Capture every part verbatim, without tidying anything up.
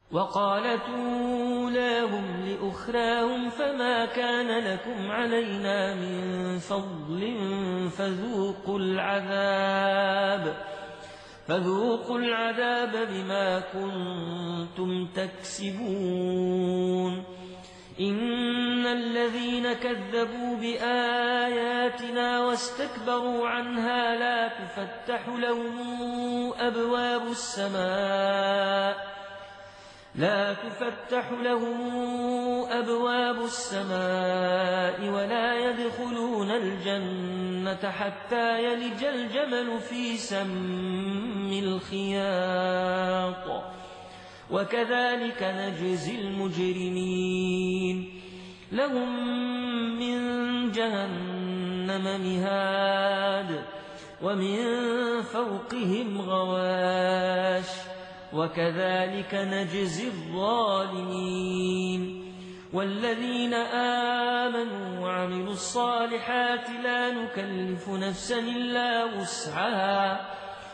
وقالت أولاهم لأخراهم فما كان لكم علينا من فضل فذوقوا العذاب فذوقوا العذاب بما كنتم تكسبون إن الذين كذبوا بآياتنا واستكبروا عنها لا تفتح لهم أبواب السماء لا تفتح لهم أبواب السماء ولا يدخلون الجنة حتى يلج الجمل في سم الخياط وكذلك نجزي المجرمين لهم من جهنم مهاد ومن فوقهم غواش وكذلك نجزي الظالمين والذين آمنوا وعملوا الصالحات لا نكلف نفسا إلا وسعها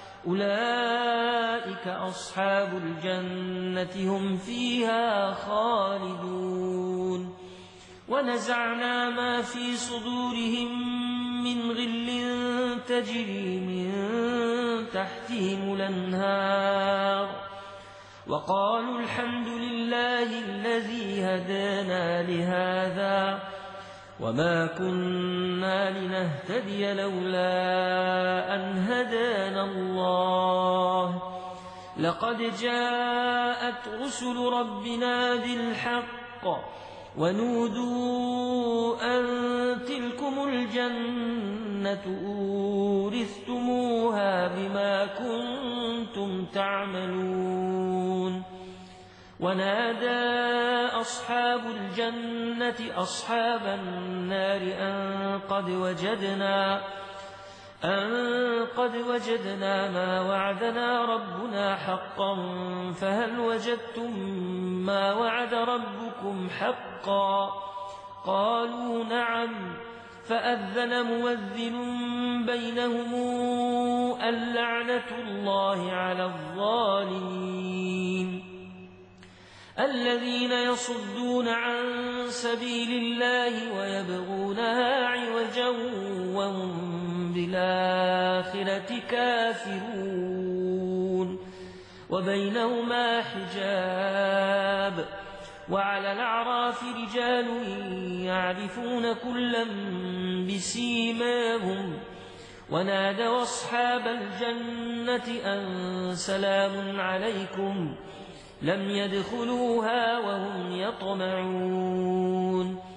أولئك أصحاب الجنة هم فيها خالدون ونزعنا ما في صدورهم من غل تجري من تحتهم الأنهار وقالوا الحمد لله الذي هدانا لهذا وما كنا لنهتدي لولا أن هدانا الله لقد جاءت رسل ربنا بالحق ونودوا أن تلكم الجنة أورثتموها بما كنتم تعملون ونادى أصحاب الجنة أصحاب النار أن قد وجدنا أن قد وجدنا ما وعدنا ربنا حقا فهل وجدتم ما وعد ربكم حقا قالوا نعم فأذن مؤذن بينهم اللعنة الله على الظالمين الذين يصدون عن سبيل الله ويبغونها عوجا وهم بالآخرة كافرون وبينهما حجاب وعلى الأعراف رجال يعرفون كلا بسيماهم ونادوا أصحاب الجنة أن سلام عليكم لم يدخلوها وهم يطمعون